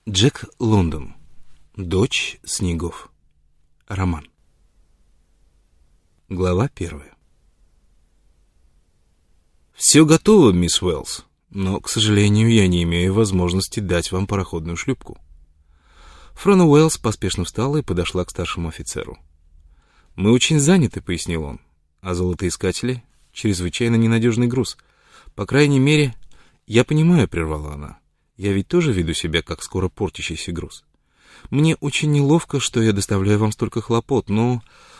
Джек Лондон. Дочь снегов. Роман. Глава 1. «Все готово, мисс Уэллс, но, к сожалению, я не имею возможности дать вам пароходную шлюпку». Фрона Уэллс поспешно встала и подошла к старшему офицеру. «Мы очень заняты», — пояснил он, — «а золотоискатели — чрезвычайно ненадежный груз. По крайней мере...» «Я понимаю», — прервала она. «Я ведь тоже веду себя, как скоро портящийся груз. Мне очень неловко, что я доставляю вам столько хлопот, но...»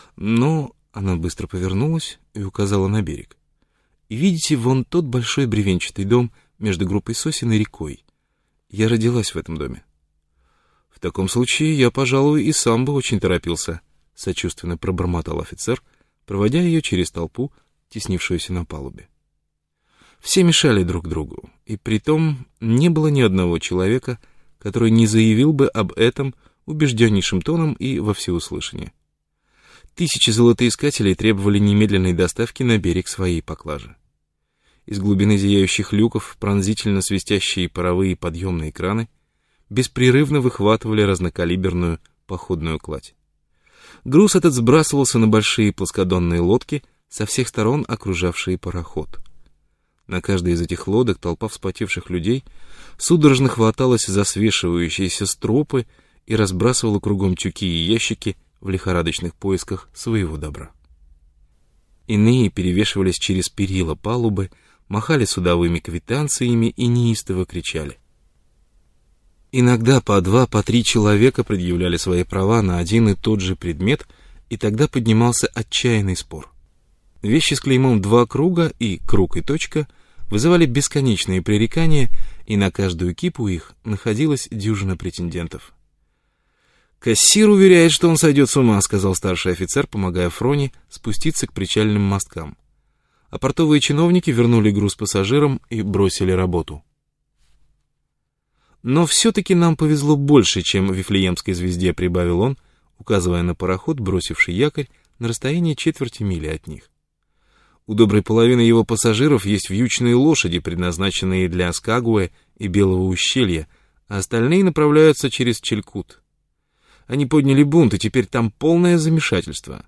Она быстро повернулась и указала на берег. «И видите, вон тот большой бревенчатый дом между группой сосен и рекой. Я родилась в этом доме». «В таком случае я, пожалуй, и сам бы очень торопился», — сочувственно пробормотал офицер, проводя ее через толпу, теснившуюся на палубе. Все мешали друг другу, и притом не было ни одного человека, который не заявил бы об этом убежденнейшим тоном и во всеуслышание. Тысячи золотоискателей требовали немедленной доставки на берег своей поклажи. Из глубины зияющих люков пронзительно свистящие паровые подъемные краны беспрерывно выхватывали разнокалиберную походную кладь. Груз этот сбрасывался на большие плоскодонные лодки, со всех сторон окружавшие пароход. На каждой из этих лодок толпа вспотевших людей судорожно хваталась за свешивающиеся стропы и разбрасывала кругом тюки и ящики в лихорадочных поисках своего добра. Иные перевешивались через перила палубы, махали судовыми квитанциями и неистово кричали. Иногда по 2, по 3 человека предъявляли свои права на один и тот же предмет, и тогда поднимался отчаянный спор. Вещи с клеймом 2 круга и круг и точка вызывали бесконечные пререкания, и на каждую кипу их находилась дюжина претендентов. «Кассир уверяет, что он сойдет с ума», — сказал старший офицер, помогая Фроне спуститься к причальным мосткам. А портовые чиновники вернули груз пассажирам и бросили работу. «Но все-таки нам повезло больше, чем Вифлеемской звезде», — прибавил он, указывая на пароход, бросивший якорь на расстоянии четверти мили от них. «У доброй половины его пассажиров есть вьючные лошади, предназначенные для Скагуэ и Белого ущелья, а остальные направляются через Челькут. Они подняли бунт, и теперь там полное замешательство».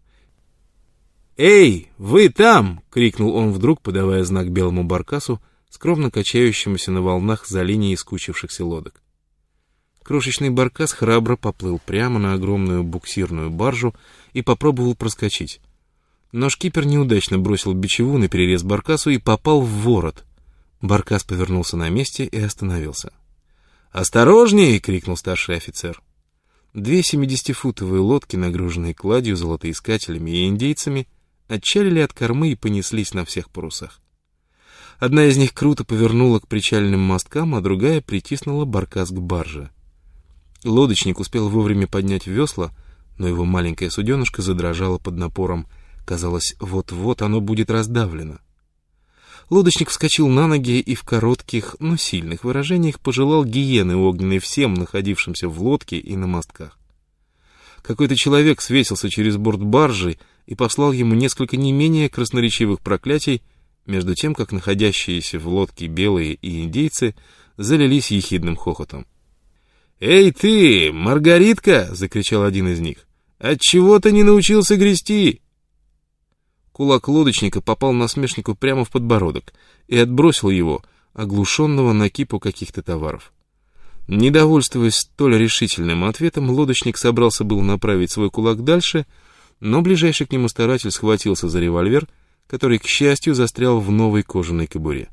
«Эй, вы там!» — крикнул он вдруг, подавая знак белому баркасу, скромно качающемуся на волнах за линией скучившихся лодок. Крошечный баркас храбро поплыл прямо на огромную буксирную баржу и попробовал проскочить. Но шкипер неудачно бросил бичеву на перерез баркасу и попал в ворот. Баркас повернулся на месте и остановился. «Осторожней!» — крикнул старший офицер. 2 70-футовые лодки, нагруженные кладью, золотоискателями и индейцами, отчалили от кормы и понеслись на всех парусах. Одна из них круто повернула к причальным мосткам, а другая притиснула баркас к барже. Лодочник успел вовремя поднять весла, но его маленькая суденышко задрожало под напором. Казалось, вот-вот оно будет раздавлено. Лодочник вскочил на ноги и в коротких, но сильных выражениях пожелал гиены огненной всем, находившимся в лодке и на мостках. Какой-то человек свесился через борт баржи и послал ему несколько не менее красноречивых проклятий, между тем, как находящиеся в лодке белые и индейцы залились ехидным хохотом. «Эй ты, Маргаритка!» — закричал один из них. «Отчего ты не научился грести?» Кулак лодочника попал насмешнику прямо в подбородок и отбросил его, оглушенного на кипу каких-то товаров. Недовольствуясь столь решительным ответом, лодочник собрался был направить свой кулак дальше, но ближайший к нему старатель схватился за револьвер, который, к счастью, застрял в новой кожаной кобуре.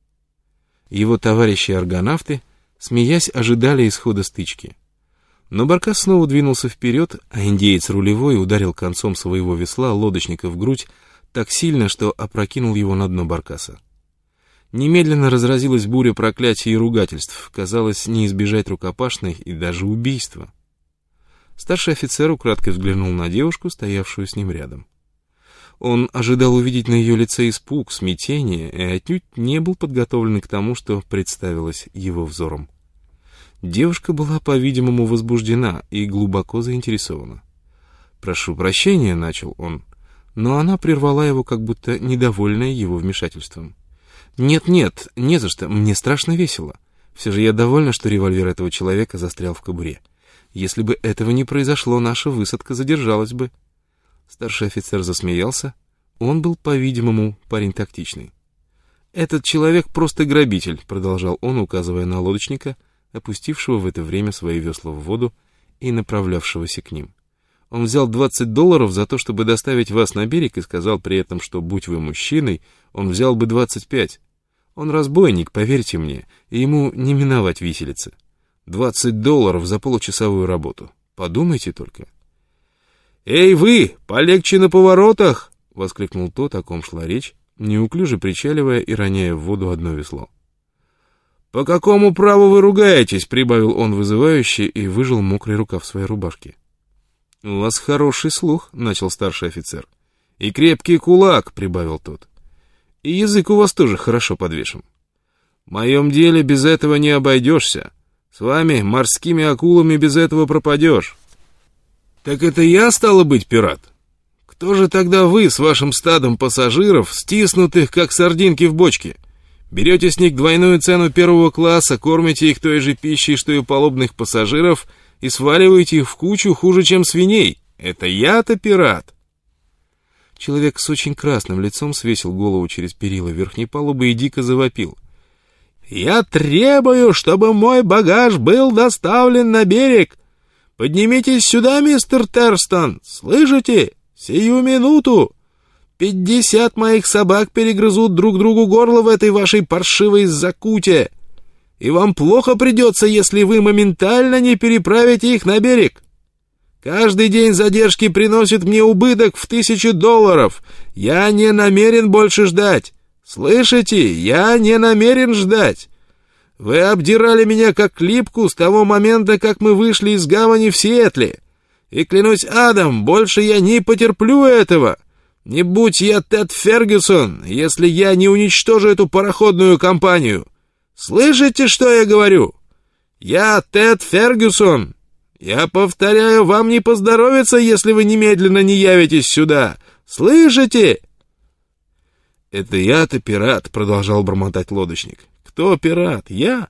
Его товарищи-аргонавты, смеясь, ожидали исхода стычки. Но баркас снова двинулся вперед, а индеец рулевой ударил концом своего весла лодочника в грудь так сильно, что опрокинул его на дно баркаса. Немедленно разразилась буря проклятий и ругательств. Казалось, не избежать рукопашной и даже убийства. Старший офицер украдкой взглянул на девушку, стоявшую с ним рядом. Он ожидал увидеть на ее лице испуг, смятение, и отнюдь не был подготовлен к тому, что представилось его взором. Девушка была, по-видимому, возбуждена и глубоко заинтересована. «Прошу прощения», — начал он, но она прервала его, как будто недовольная его вмешательством. «Нет-нет, не за что, мне страшно весело. Все же я довольна, что револьвер этого человека застрял в кобуре. Если бы этого не произошло, наша высадка задержалась бы». Старший офицер засмеялся. Он был, по-видимому, парень тактичный. «Этот человек просто грабитель», — продолжал он, указывая на лодочника, опустившего в это время свои весла в воду и направлявшегося к ним. «Он взял $20 за то, чтобы доставить вас на берег, и сказал при этом, что, будь вы мужчиной, он взял бы 25. Он разбойник, поверьте мне, и ему не миновать виселицы. $20 за получасовую работу. Подумайте только». «Эй вы, полегче на поворотах!» — воскликнул тот, о ком шла речь, неуклюже причаливая и роняя в воду одно весло. «По какому праву вы ругаетесь?» — прибавил он вызывающе и выжал мокрый рукав своей рубашки. «У вас хороший слух», — начал старший офицер. «И крепкий кулак», — прибавил тот. «И язык у вас тоже хорошо подвешен. В моем деле без этого не обойдешься. С вами, морскими акулами, без этого пропадешь». «Так это я, стало быть, пират? Кто же тогда вы с вашим стадом пассажиров, стиснутых, как сардинки в бочке? Берете с них двойную цену первого класса, кормите их той же пищей, что и палубных пассажиров, и сваливаете их в кучу хуже, чем свиней. Это я-то пират!» Человек с очень красным лицом свесил голову через перила верхней палубы и дико завопил. «Я требую, чтобы мой багаж был доставлен на берег! Поднимитесь сюда, мистер Терстон! Слышите? Сию минуту! 50 моих собак перегрызут друг другу горло в этой вашей паршивой закуте! И вам плохо придется, если вы моментально не переправите их на берег! Каждый день задержки приносит мне убыток в $1000! Я не намерен больше ждать! Слышите? Я не намерен ждать! Вы обдирали меня как липку с того момента, как мы вышли из гавани в Сиэтле. И клянусь адом, больше я не потерплю этого. Не будь я Тед Фергюсон, если я не уничтожу эту пароходную компанию. Слышите, что я говорю? Я Тед Фергюсон. Я повторяю, вам не поздоровится, если вы немедленно не явитесь сюда. Слышите? «Это я-то пират», — продолжал бормотать лодочник. «Кто пират? Я?»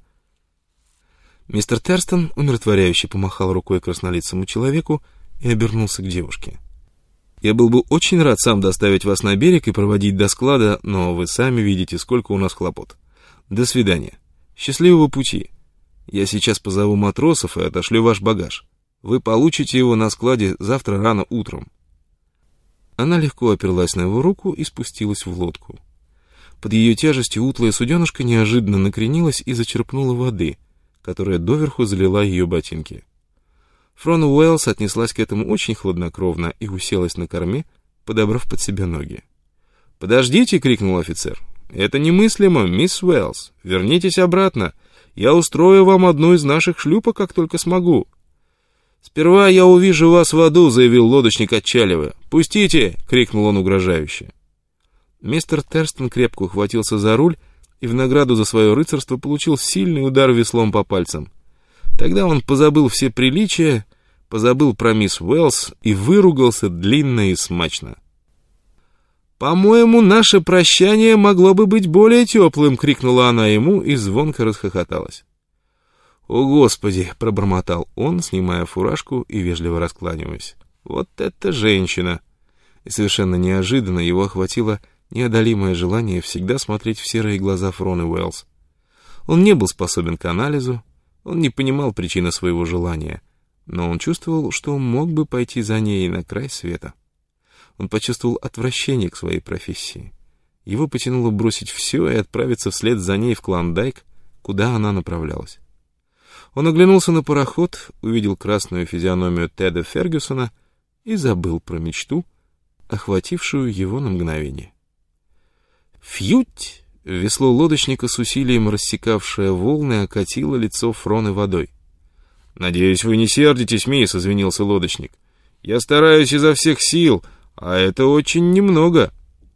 Мистер Терстон умиротворяюще помахал рукой краснолицому человеку и обернулся к девушке. «Я был бы очень рад сам доставить вас на берег и проводить до склада, но вы сами видите, сколько у нас хлопот. До свидания. Счастливого пути. Я сейчас позову матросов и отошлю ваш багаж. Вы получите его на складе завтра рано утром». Она легко оперлась на его руку и спустилась в лодку. Под ее тяжестью утлая суденышка неожиданно накренилась и зачерпнула воды, которая доверху залила ее ботинки. Фрона Уэллс отнеслась к этому очень хладнокровно и уселась на корме, подобрав под себя ноги. «Подождите!» — крикнул офицер. «Это немыслимо, мисс Уэллс. Вернитесь обратно. Я устрою вам одну из наших шлюпок, как только смогу». «Сперва я увижу вас в аду», — заявил лодочник, отчаливая. «Пустите!» — крикнул он угрожающе. Мистер Терстон крепко ухватился за руль и в награду за свое рыцарство получил сильный удар веслом по пальцам. Тогда он позабыл все приличия, позабыл про мисс Уэллс и выругался длинно и смачно. «По-моему, наше прощание могло бы быть более теплым», — крикнула она ему и звонко расхохоталась. «О, Господи!» — пробормотал он, снимая фуражку и вежливо раскланиваясь. «Вот это женщина!» И совершенно неожиданно его охватило неодолимое желание всегда смотреть в серые глаза Фроны Уэллс. Он не был способен к анализу, он не понимал причины своего желания, но он чувствовал, что мог бы пойти за ней на край света. Он почувствовал отвращение к своей профессии. Его потянуло бросить все и отправиться вслед за ней в Клондайк, куда она направлялась. Он оглянулся на пароход, увидел красную физиономию Теда Фергюсона и забыл про мечту, охватившую его на мгновение. «Фьють!» — весло лодочника с усилием рассекавшее волны окатило лицо Фроны водой. «Надеюсь, вы не сердитесь, мисс», — извинился лодочник. «Я стараюсь изо всех сил, а это очень немного».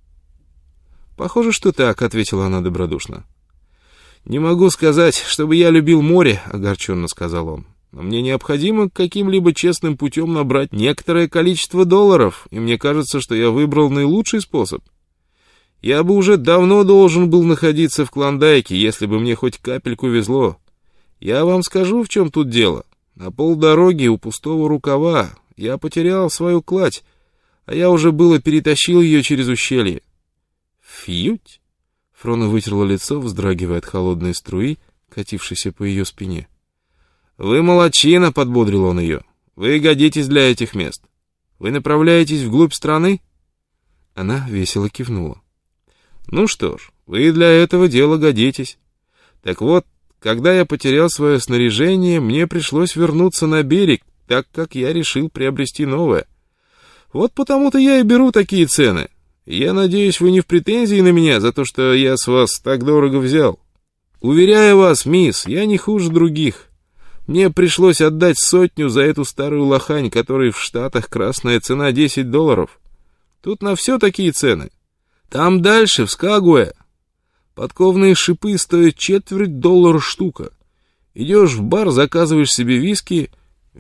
«Похоже, что так», — ответила она добродушно. «Не могу сказать, чтобы я любил море», — огорченно сказал он. «Но мне необходимо каким-либо честным путем набрать некоторое количество долларов, и мне кажется, что я выбрал наилучший способ. Я бы уже давно должен был находиться в Клондайке, если бы мне хоть капельку везло. Я вам скажу, в чем тут дело. На полдороги у пустого рукава я потерял свою кладь, а я уже было перетащил ее через ущелье. Фьють! Фрона вытерла лицо, вздрагивая от холодной струи, катившейся по ее спине. «Вы молодчина!» — подбодрил он ее. «Вы годитесь для этих мест. Вы направляетесь вглубь страны?» Она весело кивнула. «Ну что ж, вы для этого дела годитесь. Так вот, когда я потерял свое снаряжение, мне пришлось вернуться на берег, так как я решил приобрести новое. Вот потому-то я и беру такие цены. Я надеюсь, вы не в претензии на меня за то, что я с вас так дорого взял. Уверяю вас, мисс, я не хуже других. Мне пришлось отдать 100 за эту старую лохань, которой в Штатах красная цена $10. Тут на все такие цены. Там дальше, в Скагуэ, подковные шипы стоят $0,25 штука. Идешь в бар, заказываешь себе виски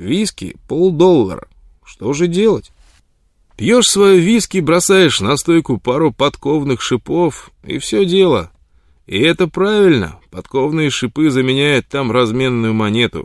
$0,50. Что же делать? Пьешь свое виски, бросаешь на стойку пару подковных шипов, и все дело. И это правильно, подковные шипы заменяют там разменную монету.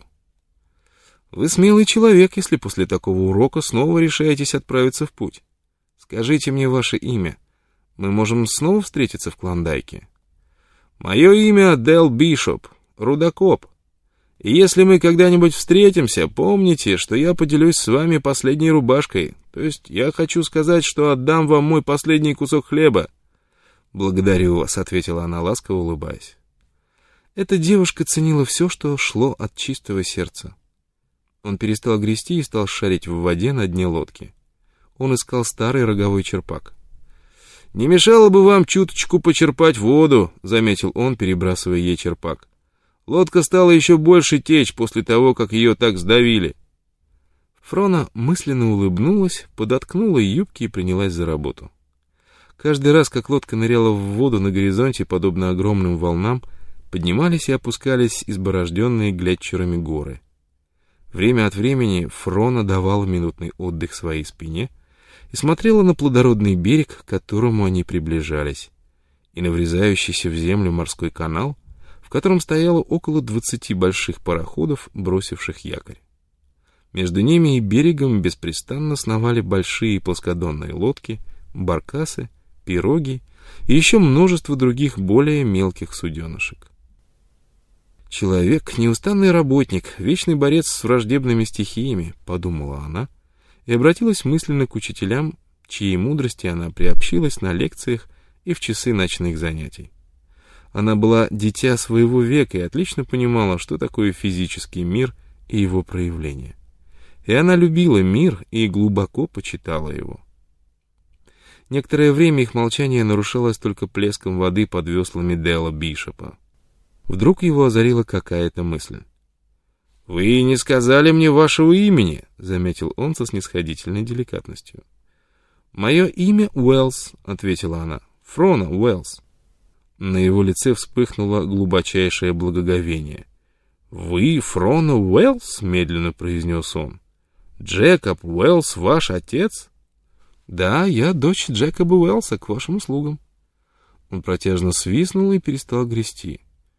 Вы смелый человек, если после такого урока снова решаетесь отправиться в путь. Скажите мне ваше имя. Мы можем снова встретиться в Клондайке. Мое имя Дэл Бишоп, рудокоп. И если мы когда-нибудь встретимся, помните, что я поделюсь с вами последней рубашкой. То есть я хочу сказать, что отдам вам мой последний кусок хлеба. «Благодарю вас», — ответила она, ласково улыбаясь. Эта девушка ценила все, что шло от чистого сердца. Он перестал грести и стал шарить в воде на дне лодки. Он искал старый роговой черпак. «Не мешало бы вам чуточку почерпать воду», — заметил он, перебрасывая ей черпак. «Лодка стала еще больше течь после того, как ее так сдавили». Фрона мысленно улыбнулась, подоткнула юбки и принялась за работу. Каждый раз, как лодка ныряла в воду на горизонте, подобно огромным волнам, поднимались и опускались изборожденные глетчерами горы. Время от времени Фрона давала минутный отдых своей спине и смотрела на плодородный берег, к которому они приближались, и на врезающийся в землю морской канал, в котором стояло около 20 больших пароходов, бросивших якорь. Между ними и берегом беспрестанно сновали большие плоскодонные лодки, баркасы, пироги и еще множество других более мелких суденышек. «Человек — неустанный работник, вечный борец с враждебными стихиями», — подумала она и обратилась мысленно к учителям, чьей мудрости она приобщилась на лекциях и в часы ночных занятий. Она была дитя своего века и отлично понимала, что такое физический мир и его проявления. И она любила мир и глубоко почитала его. Некоторое время их молчание нарушалось только плеском воды под веслами Дэла Бишопа. Вдруг его озарила какая-то мысль. «Вы не сказали мне вашего имени», — заметил он со снисходительной деликатностью. «Мое имя Уэллс», — ответила она. «Фрона Уэллс». На его лице вспыхнуло глубочайшее благоговение. «Вы Фрона Уэллс?» — медленно произнес он. «Джекоб Уэллс ваш отец?» «Да, я дочь Джекоба Уэллса, к вашим услугам». Он протяжно свистнул и перестал грести.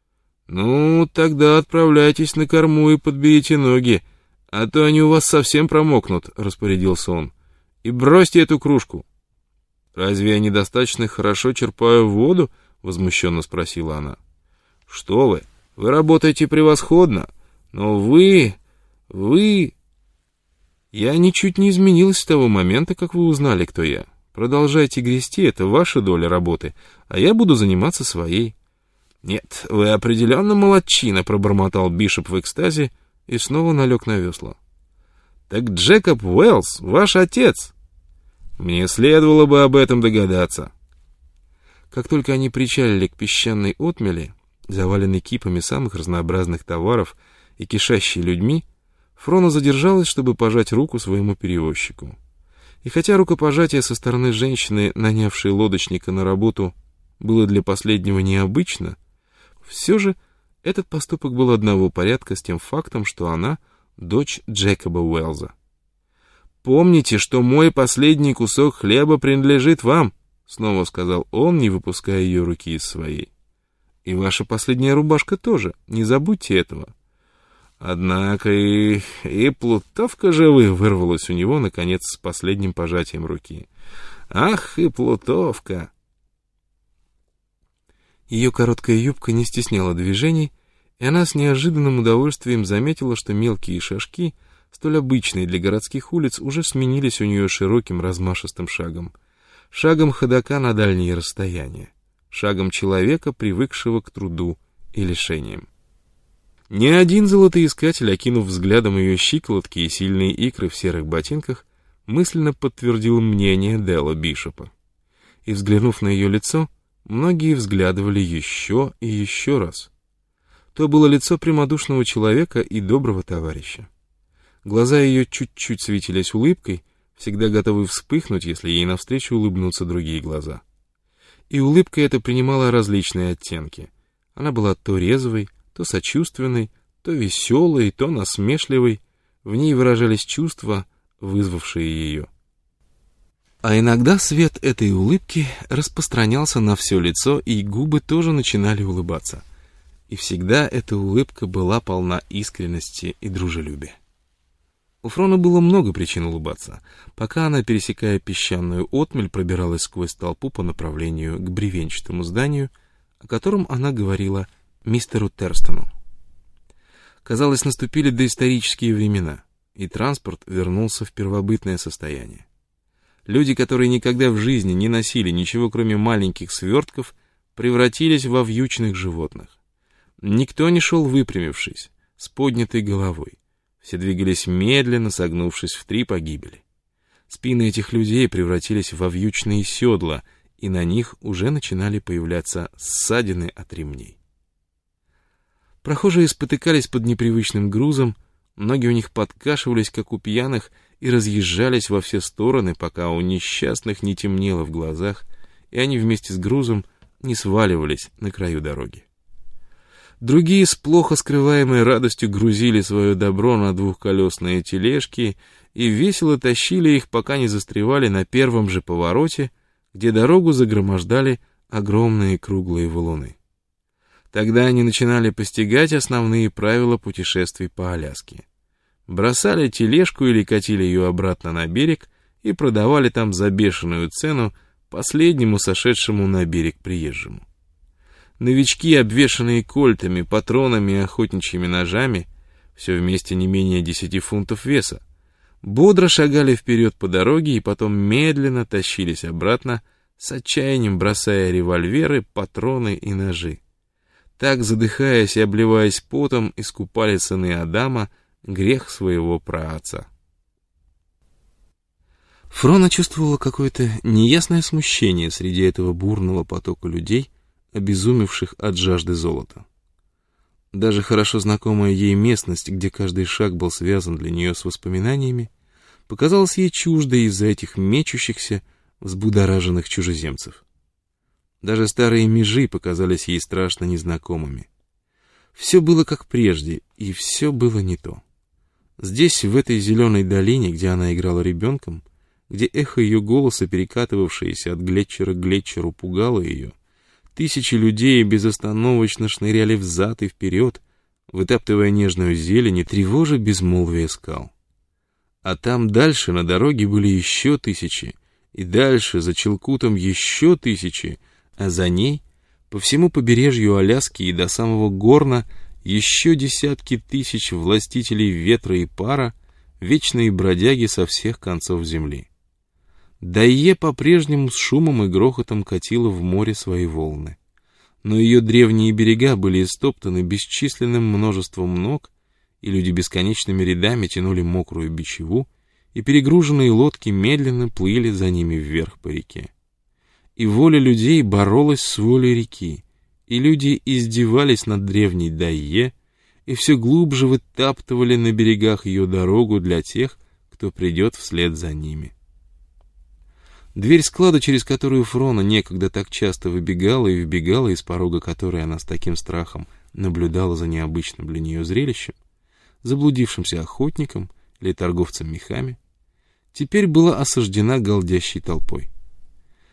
«Ну, тогда отправляйтесь на корму и подберите ноги, а то они у вас совсем промокнут», — распорядился он. «И бросьте эту кружку». «Разве я недостаточно хорошо черпаю воду?» — возмущенно спросила она. «Что вы работаете превосходно, но вы... Я ничуть не изменилась с того момента, как вы узнали, кто я. Продолжайте грести, это ваша доля работы, а я буду заниматься своей». «Нет, вы определенно молодчина», — пробормотал Бишоп в экстазе и снова налег на весла. «Так Джекоб Уэллс ваш отец?» «Мне следовало бы об этом догадаться». Как только они причалили к песчаной отмели, заваленной кипами самых разнообразных товаров и кишащей людьми, Фрона задержалась, чтобы пожать руку своему перевозчику. И хотя рукопожатие со стороны женщины, нанявшей лодочника на работу, было для последнего необычно, все же этот поступок был одного порядка с тем фактом, что она дочь Джекоба Уэллза. «Помните, что мой последний кусок хлеба принадлежит вам», — снова сказал он, не выпуская ее руки из своей. «И ваша последняя рубашка тоже, не забудьте этого. Однако и плутовка же вырвалась у него, наконец, с последним пожатием руки. Ах, и плутовка! Ее короткая юбка не стесняла движений, и она с неожиданным удовольствием заметила, что мелкие шажки, столь обычные для городских улиц, уже сменились у нее широким размашистым шагом. Шагом ходока на дальние расстояния. Шагом человека, привыкшего к труду и лишениям. Ни один золотоискатель, окинув взглядом ее щиколотки и сильные икры в серых ботинках, мысленно подтвердил мнение Делла Бишопа. И, взглянув на ее лицо, многие взглядывали еще и еще раз. То было лицо прямодушного человека и доброго товарища. Глаза ее чуть-чуть светились улыбкой, всегда готовы вспыхнуть, если ей навстречу улыбнутся другие глаза. И улыбка эта принимала различные оттенки. Она была то резвой, то сочувственной, то веселой, то насмешливой. В ней выражались чувства, вызвавшие ее. А иногда свет этой улыбки распространялся на все лицо, и губы тоже начинали улыбаться. И всегда эта улыбка была полна искренности и дружелюбия. У Фрона было много причин улыбаться, пока она, пересекая песчаную отмель, пробиралась сквозь толпу по направлению к бревенчатому зданию, о котором она говорила мистеру Терстону. Казалось, наступили доисторические времена, и транспорт вернулся в первобытное состояние. Люди, которые никогда в жизни не носили ничего, кроме маленьких свертков, превратились во вьючных животных. Никто не шел выпрямившись, с поднятой головой. Все двигались медленно, согнувшись в 3 погибели. Спины этих людей превратились во вьючные седла, и на них уже начинали появляться ссадины от ремней. Прохожие спотыкались под непривычным грузом, ноги у них подкашивались, как у пьяных, и разъезжались во все стороны, пока у несчастных не темнело в глазах, и они вместе с грузом не сваливались на краю дороги. Другие с плохо скрываемой радостью грузили свое добро на двухколесные тележки и весело тащили их, пока не застревали на первом же повороте, где дорогу загромождали огромные круглые валуны. Тогда они начинали постигать основные правила путешествий по Аляске. Бросали тележку или катили ее обратно на берег и продавали там за бешеную цену последнему сошедшему на берег приезжему. Новички, обвешанные кольтами, патронами и охотничьими ножами, все вместе не менее 10 фунтов веса, бодро шагали вперед по дороге и потом медленно тащились обратно, с отчаянием бросая револьверы, патроны и ножи. Так, задыхаясь и обливаясь потом, искупали сыны Адама грех своего праотца. Фрона чувствовала какое-то неясное смущение среди этого бурного потока людей, обезумевших от жажды золота. Даже хорошо знакомая ей местность, где каждый шаг был связан для нее с воспоминаниями, показалась ей чуждой из-за этих мечущихся, взбудораженных чужеземцев. Даже старые межи показались ей страшно незнакомыми. Все было как прежде, и все было не то. Здесь, в этой зеленой долине, где она играла ребенком, где эхо ее голоса, перекатывавшееся от глетчера к глетчеру, пугало ее, тысячи людей безостановочно шныряли взад и вперед, вытаптывая нежную зелень и тревожа безмолвие скал. А там дальше на дороге были еще тысячи, и дальше за Чилкутом еще тысячи, а за ней, по всему побережью Аляски и до самого Горна, еще десятки тысяч властителей ветра и пара, вечные бродяги со всех концов земли. Дайе по-прежнему с шумом и грохотом катила в море свои волны. Но ее древние берега были истоптаны бесчисленным множеством ног, и люди бесконечными рядами тянули мокрую бичеву, и перегруженные лодки медленно плыли за ними вверх по реке. И воля людей боролась с волей реки, и люди издевались над древней Дайе, и все глубже вытаптывали на берегах ее дорогу для тех, кто придет вслед за ними. Дверь склада, через которую Фрона некогда так часто выбегала и вбегала, из порога которой она с таким страхом наблюдала за необычным для нее зрелищем, заблудившимся охотником или торговцем мехами, теперь была осаждена галдящей толпой.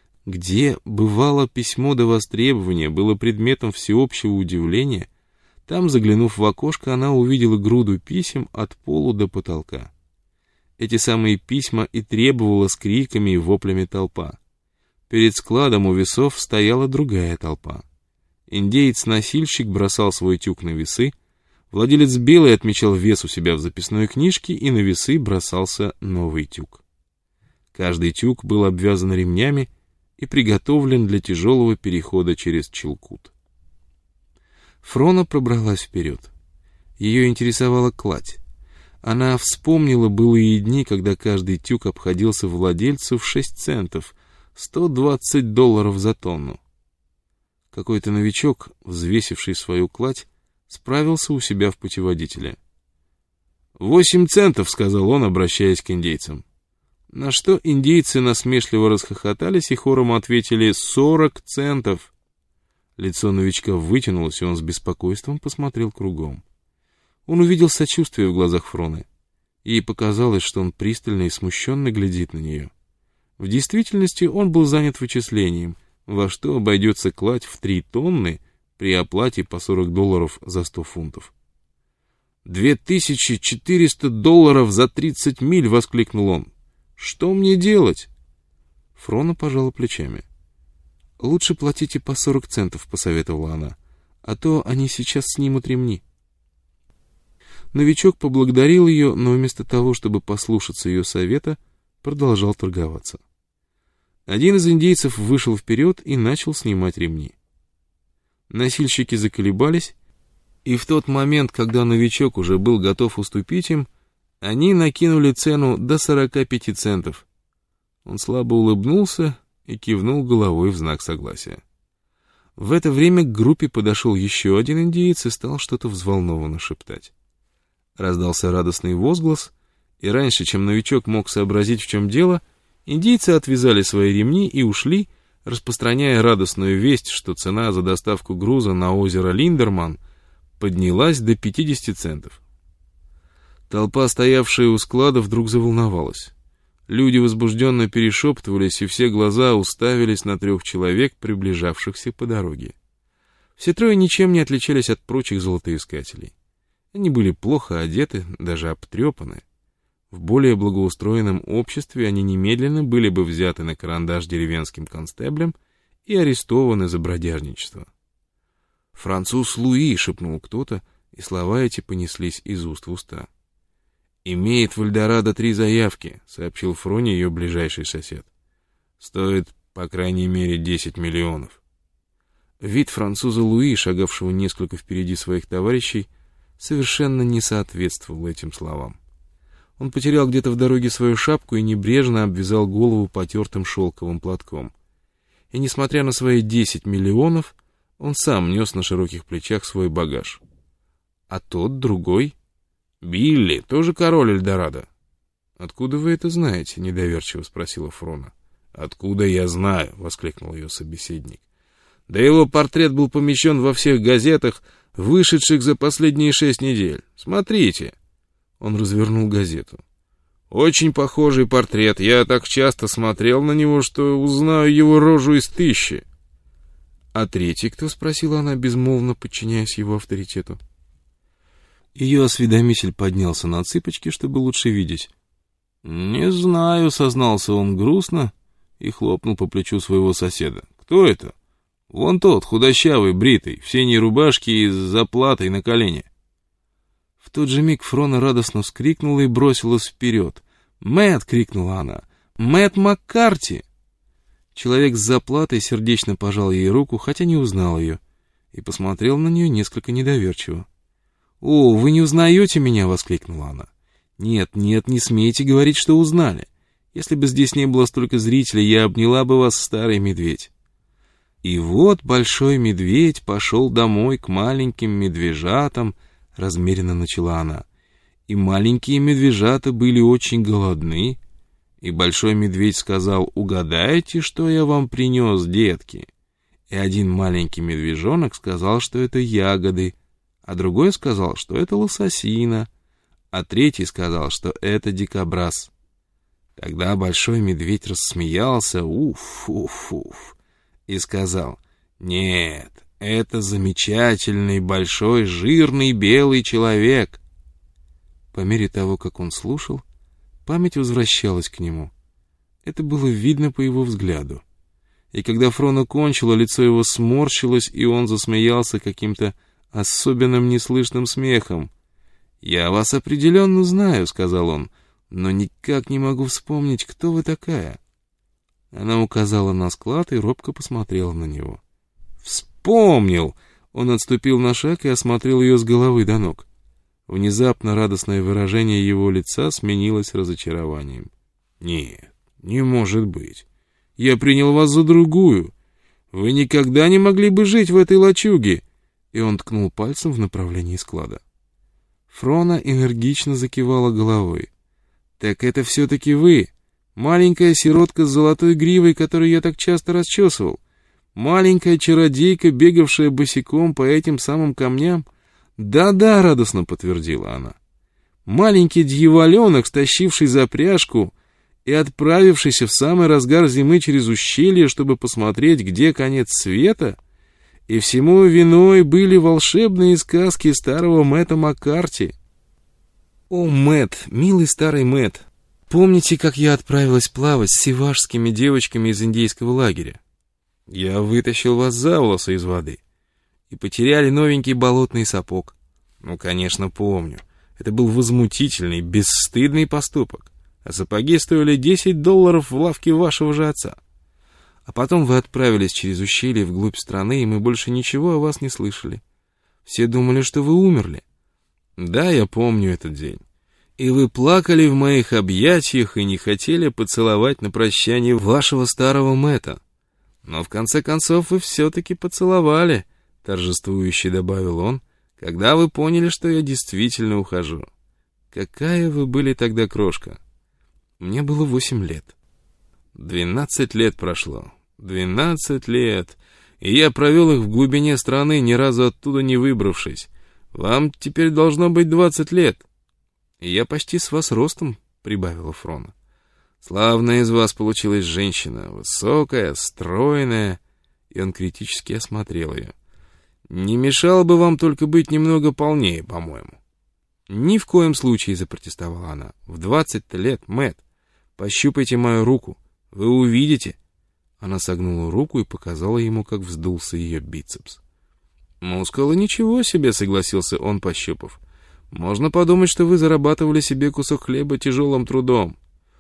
Где, бывало, письмо до востребования было предметом всеобщего удивления, Там, заглянув в окошко, она увидела груду писем от пола до потолка. Эти самые письма и требовала с криками и воплями толпа. Перед складом у весов стояла другая толпа. Индеец-носильщик бросал свой тюк на весы, владелец белой отмечал вес у себя в записной книжке, и на весы бросался новый тюк. Каждый тюк был обвязан ремнями и приготовлен для тяжелого перехода через Чилкут. Фрона пробралась вперед. Ее интересовала кладь. Она вспомнила былые дни, когда каждый тюк обходился владельцу в 6 центов, $120 за тонну. Какой-то новичок, взвесивший свою кладь, справился у себя в путеводителе. 8 центов, сказал он, обращаясь к индейцам. На что индейцы насмешливо расхохотались и хором ответили 40 центов. Лицо новичка вытянулось, и он с беспокойством посмотрел кругом. Он увидел сочувствие в глазах Фроны. Ей показалось, что он пристально и смущенно глядит на нее. В действительности он был занят вычислением, во что обойдется кладь в 3 тонны при оплате по $40 за 100 фунтов. $2400 за 30 миль! — воскликнул он. Что мне делать? Фрона пожала плечами. Лучше платите по 40 центов, посоветовала она, а то они сейчас снимут ремни. Новичок поблагодарил ее, но вместо того, чтобы послушаться ее совета, продолжал торговаться. Один из индейцев вышел вперед и начал снимать ремни. Носильщики заколебались, и в тот момент, когда новичок уже был готов уступить им, они накинули цену до 45 центов. Он слабо улыбнулся и кивнул головой в знак согласия. В это время к группе подошел еще один индеец и стал что-то взволнованно шептать. Раздался радостный возглас, и раньше, чем новичок мог сообразить, в чем дело, индейцы отвязали свои ремни и ушли, распространяя радостную весть, что цена за доставку груза на озеро Линдерман поднялась до 50 центов. Толпа, стоявшая у склада, вдруг заволновалась. Люди возбужденно перешептывались, и все глаза уставились на 3 человек, приближавшихся по дороге. Все 3 ничем не отличались от прочих золотоискателей. Они были плохо одеты, даже обтрепаны. В более благоустроенном обществе они немедленно были бы взяты на карандаш деревенским констеблем и арестованы за бродяжничество. «Француз Луи!» — шепнул кто-то, и слова эти понеслись из уст в уста. «Имеет в Эльдорадо 3 заявки», — сообщил Фроне ее ближайший сосед. «Стоит, по крайней мере, 10 миллионов». Вид француза Луи, шагавшего несколько впереди своих товарищей, совершенно не соответствовал этим словам. Он потерял где-то в дороге свою шапку и небрежно обвязал голову потертым шелковым платком. И, несмотря на свои 10 миллионов, он сам нес на широких плечах свой багаж. А тот, другой... «Билли, тоже король Эльдорадо». «Откуда вы это знаете?» — недоверчиво спросила Фрона. «Откуда я знаю?» — воскликнул ее собеседник. «Да его портрет был помещен во всех газетах, вышедших за последние 6 недель. Смотрите». Он развернул газету. «Очень похожий портрет. Я так часто смотрел на него, что узнаю его рожу из 1000». «А третий кто?» — спросила она, безмолвно подчиняясь его авторитету. Ее осведомитель поднялся на цыпочки, чтобы лучше видеть. «Не знаю», — сознался он грустно и хлопнул по плечу своего соседа. «Кто это?» «Вон тот, худощавый, бритый, в синей рубашке и с заплатой на колене». В тот же миг Фрона радостно вскрикнула и бросилась вперед. «Мэтт!» — крикнула она. «Мэтт Маккарти!» Человек с заплатой сердечно пожал ей руку, хотя не узнал ее, и посмотрел на нее несколько недоверчиво. «О, вы не узнаете меня?» — воскликнула она. «Нет, нет, не смейте говорить, что узнали. Если бы здесь не было столько зрителей, я обняла бы вас, старый медведь». И вот большой медведь пошел домой к маленьким медвежатам, размеренно начала она. И маленькие медвежата были очень голодны. И большой медведь сказал: «Угадайте, что я вам принес, детки?» И один маленький медвежонок сказал, что это ягоды, а другой сказал, что это лососина, а третий сказал, что это дикобраз. Тогда большой медведь рассмеялся, уф, и сказал: «Нет, Это замечательный, большой, жирный, белый человек. По мере того, как он слушал, память возвращалась к нему. Это было видно по его взгляду. И когда Фрона кончила, лицо его сморщилось, и он засмеялся каким-то особенным неслышным смехом. «Я вас определенно знаю», — сказал он, — «но никак не могу вспомнить, кто вы такая». Она указала на склад и робко посмотрела на него. «Вспомнил!» Он отступил на шаг и осмотрел ее с головы до ног. Внезапно радостное выражение его лица сменилось разочарованием. «Нет, не может быть. Я принял вас за другую. Вы никогда не могли бы жить в этой лачуге!» И он ткнул пальцем в направлении склада. Фрона энергично закивала головой. «Так это все-таки вы, маленькая сиротка с золотой гривой, которую я так часто расчесывал. Маленькая чародейка, бегавшая босиком по этим самым камням?» «Да-да», — радостно подтвердила она. «Маленький дьяволенок, стащивший запряжку и отправившийся в самый разгар зимы через ущелье, чтобы посмотреть, где конец света? И всему виной были волшебные сказки старого Мэтта Маккарти». «О, Мэтт, милый старый Мэтт, помните, как я отправилась плавать с сивашскими девочками из индейского лагеря? Я вытащил вас за волосы из воды и потеряли новенький болотный сапог. Ну, конечно, помню. Это был возмутительный, бесстыдный поступок. А сапоги стоили $10 в лавке вашего же отца. А потом вы отправились через ущелье вглубь страны, и мы больше ничего о вас не слышали. Все думали, что вы умерли. Да, я помню этот день. И вы плакали в моих объятиях и не хотели поцеловать на прощание вашего старого Мэтта. Но в конце концов вы все-таки поцеловали, торжествующе добавил он, когда вы поняли, что я действительно ухожу. Какая вы были тогда крошка? Мне было 8 лет. 12 лет прошло. 12 лет. И я провел их в глубине страны, ни разу оттуда не выбравшись. Вам теперь должно быть 20 лет. И я почти с вас ростом, прибавила Фрона. Славная из вас получилась женщина, высокая, стройная. И он критически осмотрел ее. Не мешало бы вам только быть немного полнее, по-моему. Ни в коем случае, запротестовала она. В 20 лет, Мэтт, пощупайте мою руку, вы увидите. Она согнула руку и показала ему, как вздулся ее бицепс. «Мускулы ничего себе», — согласился он, пощупав. «Можно подумать, что вы зарабатывали себе кусок хлеба тяжелым трудом».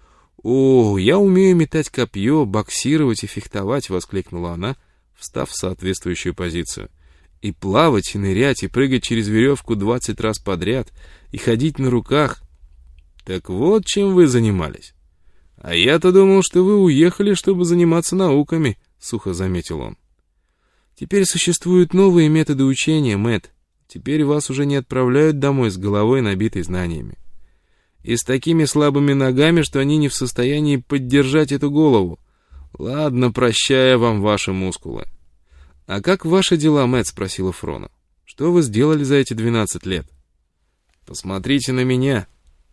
«О, я умею метать копье, боксировать и фехтовать», — воскликнула она, встав в соответствующую позицию. «И плавать, и нырять, и прыгать через веревку 20 раз подряд, и ходить на руках. Так вот, чем вы занимались». «А я-то думал, что вы уехали, чтобы заниматься науками», — сухо заметил он. «Теперь существуют новые методы учения, Мэтт. Теперь вас уже не отправляют домой с головой, набитой знаниями. И с такими слабыми ногами, что они не в состоянии поддержать эту голову. Ладно, прощаю вам ваши мускулы». «А как ваши дела, Мэтт?» — спросила Фрона. «Что вы сделали за эти 12 лет?» «Посмотрите на меня».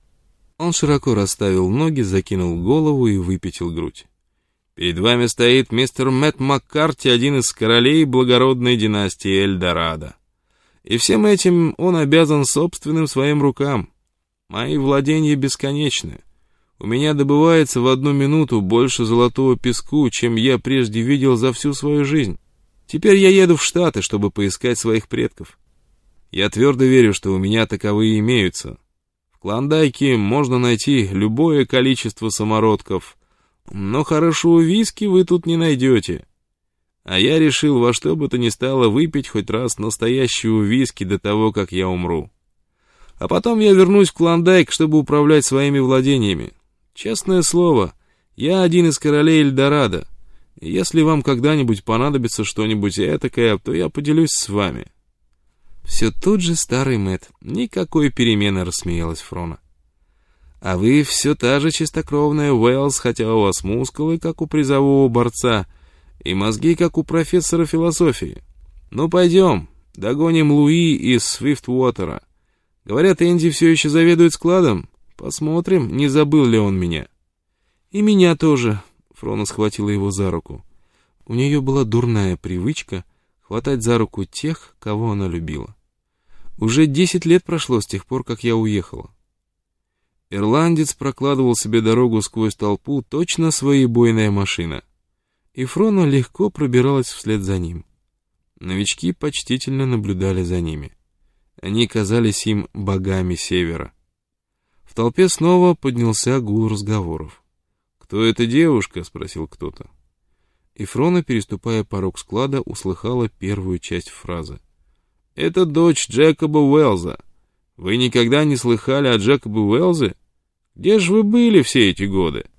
Он широко расставил ноги, закинул голову и выпятил грудь. «Перед вами стоит мистер Мэтт Маккарти, один из королей благородной династии Эльдорадо. И всем этим он обязан собственным своим рукам. Мои владения бесконечны. У меня добывается в 1 минуту больше золотого песку, чем я прежде видел за всю свою жизнь. Теперь я еду в Штаты, чтобы поискать своих предков. Я твердо верю, что у меня таковые имеются. В Клондайке можно найти любое количество самородков, но хорошего виски вы тут не найдете. А я решил во что бы то ни стало выпить хоть раз настоящего виски до того, как я умру. А потом я вернусь в Клондайк, чтобы управлять своими владениями. Честное слово, я один из королей Эльдорадо. И если вам когда-нибудь понадобится что-нибудь этакое, то я поделюсь с вами». «Все тот же старый Мэтт. Никакой перемены», — рассмеялась Фрона. «А вы все та же чистокровная Уэллс, хотя у вас мускулы, как у призового борца, и мозги, как у профессора философии. Ну, пойдем, догоним Луи из Свифтвотера. Говорят, Энди все еще заведует складом. Посмотрим, не забыл ли он меня». «И меня тоже», — Фрона схватила его за руку. У нее была дурная привычка хватать за руку тех, кого она любила. Уже 10 лет прошло с тех пор, как я уехала. Ирландец прокладывал себе дорогу сквозь толпу, точно своебойная машина. И Фрона легко пробиралась вслед за ним. Новички почтительно наблюдали за ними. Они казались им богами севера. В толпе снова поднялся гул разговоров. «Кто эта девушка?» — спросил кто-то. И Фрона, переступая порог склада, услыхала первую часть фразы. «Это дочь Джекоба Уэллза. Вы никогда не слыхали о Джекобе Уэллзе? Где же вы были все эти годы?»